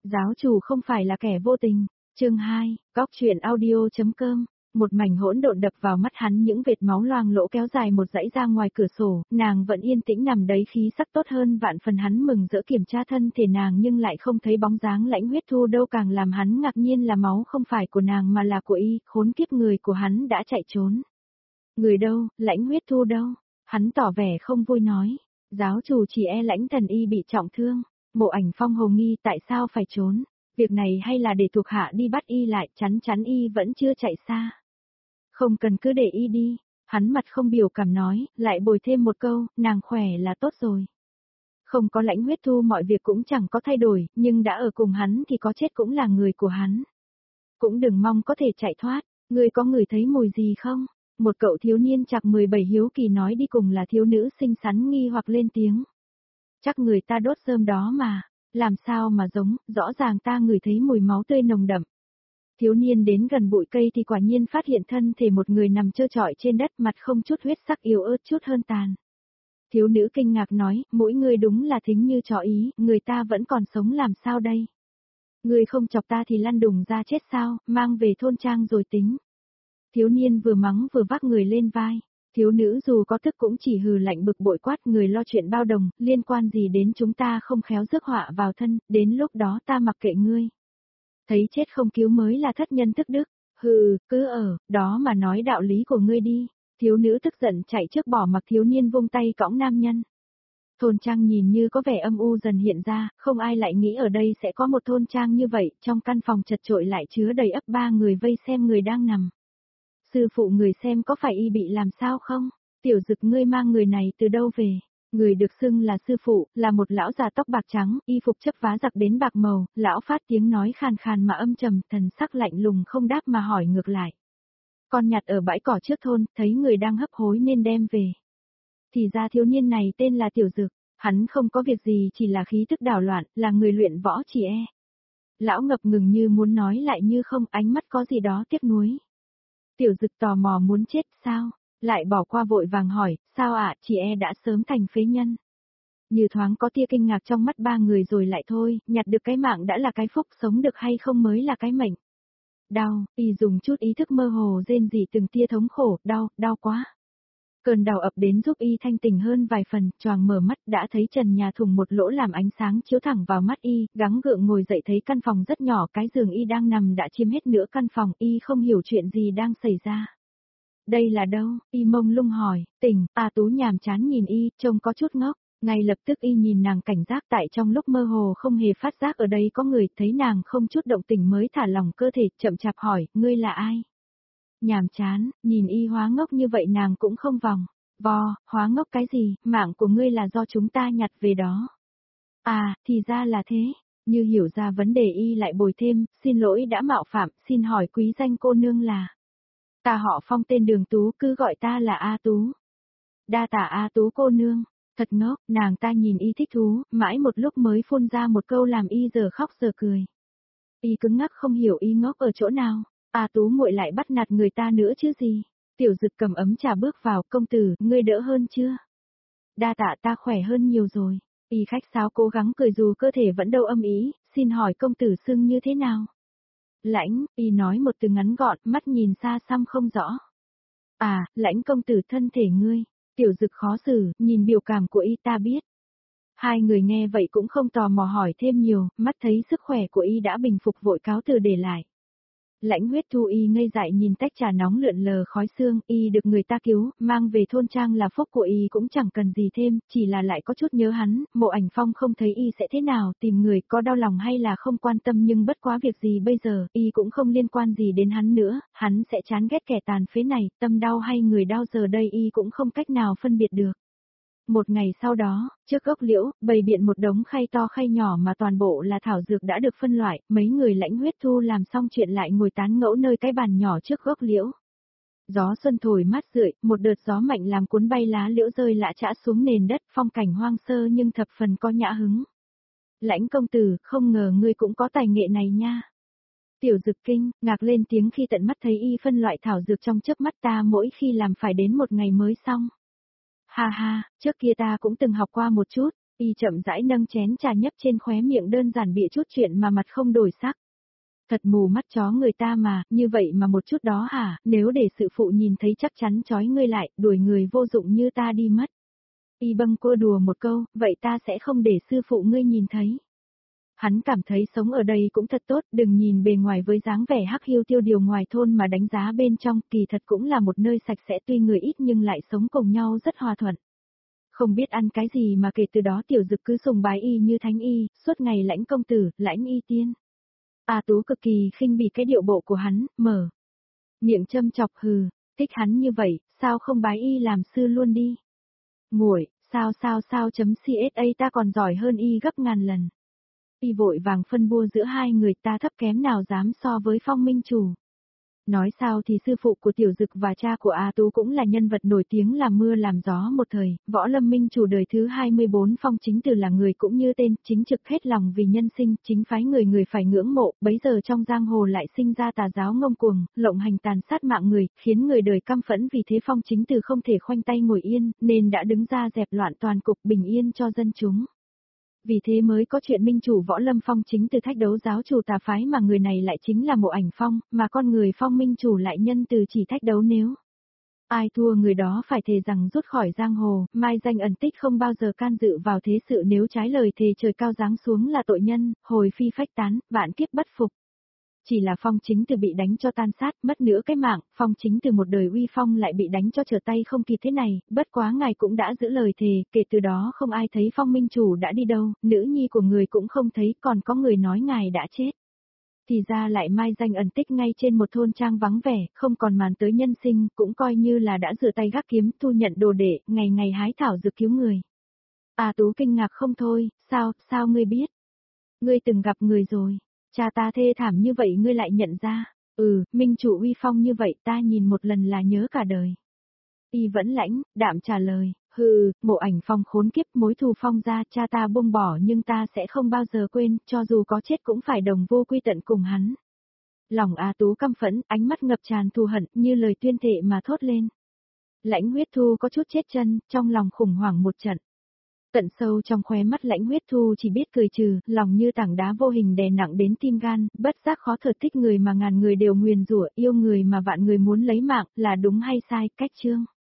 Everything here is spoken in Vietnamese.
Giáo chủ không phải là kẻ vô tình. Chương 2, Cóc truyện audio.com. Một mảnh hỗn độn đập vào mắt hắn, những vệt máu loang lỗ kéo dài một dãy ra ngoài cửa sổ, nàng vẫn yên tĩnh nằm đấy, khí sắc tốt hơn vạn phần. Hắn mừng rỡ kiểm tra thân thể nàng nhưng lại không thấy bóng dáng Lãnh Huyết Thu đâu, càng làm hắn ngạc nhiên là máu không phải của nàng mà là của y, khốn kiếp, người của hắn đã chạy trốn. Người đâu, Lãnh Huyết Thu đâu? Hắn tỏ vẻ không vui nói, giáo chủ chỉ e Lãnh thần y bị trọng thương. Mộ Ảnh Phong hồ nghi tại sao phải trốn, việc này hay là để thuộc hạ đi bắt y lại, chắn chắn y vẫn chưa chạy xa. Không cần, cứ để y đi. Hắn mặt không biểu cảm nói, lại bồi thêm một câu, nàng khỏe là tốt rồi. Không có Lãnh Huyết Thu mọi việc cũng chẳng có thay đổi, nhưng đã ở cùng hắn thì có chết cũng là người của hắn. Cũng đừng mong có thể chạy thoát. Ngươi có ngửi thấy mùi gì không? Một cậu thiếu niên chạc 17 hiếu kỳ nói, đi cùng là thiếu nữ xinh xắn nghi hoặc lên tiếng. Chắc người ta đốt rơm đó mà, làm sao mà giống, rõ ràng ta ngửi thấy mùi máu tươi nồng đậm. Thiếu niên đến gần bụi cây thì quả nhiên phát hiện thân thể một người nằm trơ trọi trên đất, mặt không chút huyết sắc, yếu ớt chút hơn tàn. Thiếu nữ kinh ngạc nói, mũi ngươi đúng là thính như chó ý, người ta vẫn còn sống làm sao đây? Ngươi không chọc ta thì lăn đùng ra chết sao, mang về thôn trang rồi tính. Thiếu niên vừa mắng vừa vác người lên vai. Thiếu nữ dù có tức cũng chỉ hừ lạnh bực bội quát, người lo chuyện bao đồng, liên quan gì đến chúng ta, không khéo rước họa vào thân, đến lúc đó ta mặc kệ ngươi. Thấy chết không cứu mới là thất nhân thức đức. Hừ, cứ ở đó mà nói đạo lý của ngươi đi. Thiếu nữ tức giận chạy trước bỏ mặc thiếu niên vung tay cõng nam nhân. Thôn trang nhìn như có vẻ âm u dần hiện ra, không ai lại nghĩ ở đây sẽ có một thôn trang như vậy, trong căn phòng chật chội lại chứa đầy ắp 3 người vây xem người đang nằm. Sư phụ, người xem có phải y bị làm sao không? Tiểu Dực, ngươi mang người này từ đâu về? Người được xưng là sư phụ, là một lão già tóc bạc trắng, y phục chấp vá giặc đến bạc màu, lão phát tiếng nói khàn khàn mà âm trầm, thần sắc lạnh lùng không đáp mà hỏi ngược lại. Con nhặt ở bãi cỏ trước thôn, thấy người đang hấp hối nên đem về. Thì ra thiếu niên này tên là Tiểu Dực, hắn không có việc gì, chỉ là khí tức đảo loạn, là người luyện võ chỉ e. Lão ngập ngừng như muốn nói lại như không, ánh mắt có gì đó tiếc nuối. Tiểu Dực tò mò muốn chết sao? Lại bỏ qua vội vàng hỏi, sao ạ, chị e đã sớm thành phế nhân. Như thoáng có tia kinh ngạc trong mắt 3 người rồi lại thôi, nhặt được cái mạng đã là cái phúc, sống được hay không mới là cái mệnh. Đau, y dùng chút ý thức mơ hồ rên rỉ từng tia thống khổ, đau quá. Cơn đau ập đến giúp y thanh tỉnh hơn vài phần, choàng mở mắt đã thấy trần nhà thủng một lỗ làm ánh sáng chiếu thẳng vào mắt y, gắng gượng ngồi dậy thấy căn phòng rất nhỏ, cái giường y đang nằm đã chiếm hết nửa căn phòng, y không hiểu chuyện gì đang xảy ra. Đây là đâu? Y mông lung hỏi, tỉnh, Tú nhàm chán nhìn y, trông có chút ngốc, ngay lập tức y nhìn nàng cảnh giác, tại trong lúc mơ hồ không hề phát giác ở đây có người, thấy nàng không chút động tình mới thả lỏng cơ thể, chậm chạp hỏi, ngươi là ai? Nhàm chán, nhìn y hóa ngốc như vậy nàng cũng không vòng hóa ngốc cái gì, mạng của ngươi là do chúng ta nhặt về đó. À, thì ra là thế, như hiểu ra vấn đề y lại bồi thêm, xin lỗi đã mạo phạm, xin hỏi quý danh cô nương là. Ta họ Phong, tên Đường Tú, cứ gọi ta là A Tú. Đa tạ A Tú cô nương, thật ngốc, nàng ta nhìn y thích thú, mãi một lúc mới phun ra một câu làm y giờ khóc giờ cười. Y cứng ngắc không hiểu y ngốc ở chỗ nào. A Tú muội lại bắt nạt người ta nữa chứ gì. Tiểu Dực cầm ấm trà bước vào, công tử, ngươi đỡ hơn chưa? Đa tạ, ta khỏe hơn nhiều rồi. Y khách sáo cố gắng cười dù cơ thể vẫn đâu âm ý, xin hỏi công tử xưng như thế nào? Lãnh, y nói một từ ngắn gọn, mắt nhìn xa xăm không rõ. À, Lãnh công tử, thân thể ngươi. Tiểu Dực khó xử, nhìn biểu cảm của y ta biết. Hai người nghe vậy cũng không tò mò hỏi thêm nhiều, mắt thấy sức khỏe của y đã bình phục vội cáo từ để lại. Lãnh Huyết Thu y ngây dại nhìn tách trà nóng lượn lờ khói sương, y được người ta cứu, mang về thôn trang là phúc của y, cũng chẳng cần gì thêm, chỉ là lại có chút nhớ hắn. Mộ Ảnh Phong không thấy y sẽ thế nào, tìm người, có đau lòng hay là không quan tâm, nhưng bất quá việc gì bây giờ, y cũng không liên quan gì đến hắn nữa, hắn sẽ chán ghét kẻ tàn phế này, tâm đau hay người đau giờ đây y cũng không cách nào phân biệt được. Một ngày sau đó, trước gốc liễu, bày biện một đống khay to khay nhỏ mà toàn bộ là thảo dược đã được phân loại, mấy người Lãnh Huyết Thu làm xong chuyện lại ngồi tán ngẫu nơi cái bàn nhỏ trước gốc liễu. Gió xuân thổi mát rượi, một đợt gió mạnh làm cuốn bay lá liễu rơi lã chã xuống nền đất, phong cảnh hoang sơ nhưng thập phần có nhã hứng. Lãnh công tử, không ngờ ngươi cũng có tài nghệ này nha. Tiểu Dực kinh ngạc lên tiếng khi tận mắt thấy y phân loại thảo dược trong chớp mắt, ta mỗi khi làm phải đến một ngày mới xong. Ha ha, trước kia ta cũng từng học qua một chút, Y chậm rãi nâng chén trà nhấp trên khóe miệng đơn giản bịa chút chuyện mà mặt không đổi sắc. Thật mù mắt chó người ta mà, như vậy mà một chút đó hả, nếu để sự phụ nhìn thấy chắc chắn trói ngươi lại, đuổi người vô dụng như ta đi mất. Y bâng cô đùa một câu, vậy ta sẽ không để sư phụ ngươi nhìn thấy. Hắn cảm thấy sống ở đây cũng thật tốt, đừng nhìn bề ngoài với dáng vẻ hắc hiu tiêu điều ngoài thôn mà đánh giá bên trong, kỳ thật cũng là một nơi sạch sẽ tuy người ít nhưng lại sống cùng nhau rất hòa thuận. Không biết ăn cái gì mà kể từ đó Tiểu Dực cứ sùng bái y như thánh y, suốt ngày lãnh công tử, lãnh y tiên. A Tú cực kỳ khinh bỉ cái điệu bộ của hắn, mở miệng châm chọc hừ, thích hắn như vậy, sao không bái y làm sư luôn đi. Muội, sao chấm CSA ta còn giỏi hơn y gấp ngàn lần. Y vội vàng phân bua giữa hai người ta thấp kém nào dám so với Phong Minh Chủ. Nói sao thì sư phụ của Tiểu Dực và cha của A Tú cũng là nhân vật nổi tiếng làm mưa làm gió một thời, Võ Lâm Minh Chủ đời thứ 24 Phong Chính Từ là người cũng như tên, chính trực hết lòng vì nhân sinh, chính phái người người phải ngưỡng mộ, bấy giờ trong giang hồ lại sinh ra tà giáo ngông cuồng, lộng hành tàn sát mạng người, khiến người đời căm phẫn vì thế Phong Chính Từ không thể khoanh tay ngồi yên, nên đã đứng ra dẹp loạn toàn cục bình yên cho dân chúng. Vì thế mới có chuyện Minh Chủ Võ Lâm Phong Chính Từ thách đấu giáo chủ tà phái mà người này lại chính là Mộ Ảnh Phong, mà con người Phong Minh Chủ lại nhân từ chỉ thách đấu nếu ai thua người đó phải thề rằng rút khỏi giang hồ, mai danh ẩn tích không bao giờ can dự vào thế sự nếu trái lời thề trời cao giáng xuống là tội nhân, hồi phi phách tán, vạn kiếp bất phục. Chỉ là Phong Chính Từ bị đánh cho tan sát, mất nữa cái mạng, Phong Chính Từ một đời uy phong lại bị đánh cho trở tay không kịp thế này, bất quá ngài cũng đã giữ lời thề, kể từ đó không ai thấy Phong Minh Chủ đã đi đâu, nữ nhi của người cũng không thấy, còn có người nói ngài đã chết. Thì ra lại mai danh ẩn tích ngay trên một thôn trang vắng vẻ, không còn màn tới nhân sinh, cũng coi như là đã rửa tay gác kiếm, thu nhận đồ đệ, ngày ngày hái thảo dược cứu người. A Tú kinh ngạc không thôi, sao ngươi biết? Ngươi từng gặp người rồi. Cha ta thê thảm như vậy ngươi lại nhận ra, Minh Chủ uy phong như vậy ta nhìn một lần là nhớ cả đời. Y vẫn lãnh, đạm trả lời, Mộ Ảnh Phong khốn kiếp mối thù Phong ra cha ta buông bỏ nhưng ta sẽ không bao giờ quên, cho dù có chết cũng phải đồng vô quy tận cùng hắn. Lòng A Tú căm phẫn, ánh mắt ngập tràn thù hận như lời tuyên thệ mà thốt lên. Lãnh Huyết Thu có chút chết chân, trong lòng khủng hoảng một trận. Tận sâu trong khóe mắt Lãnh Huyết Thu chỉ biết cười trừ, lòng như tảng đá vô hình đè nặng đến tim gan, bất giác khó thở thích người mà ngàn người đều nguyền rủa, yêu người mà vạn người muốn lấy mạng, là đúng hay sai, cách chương.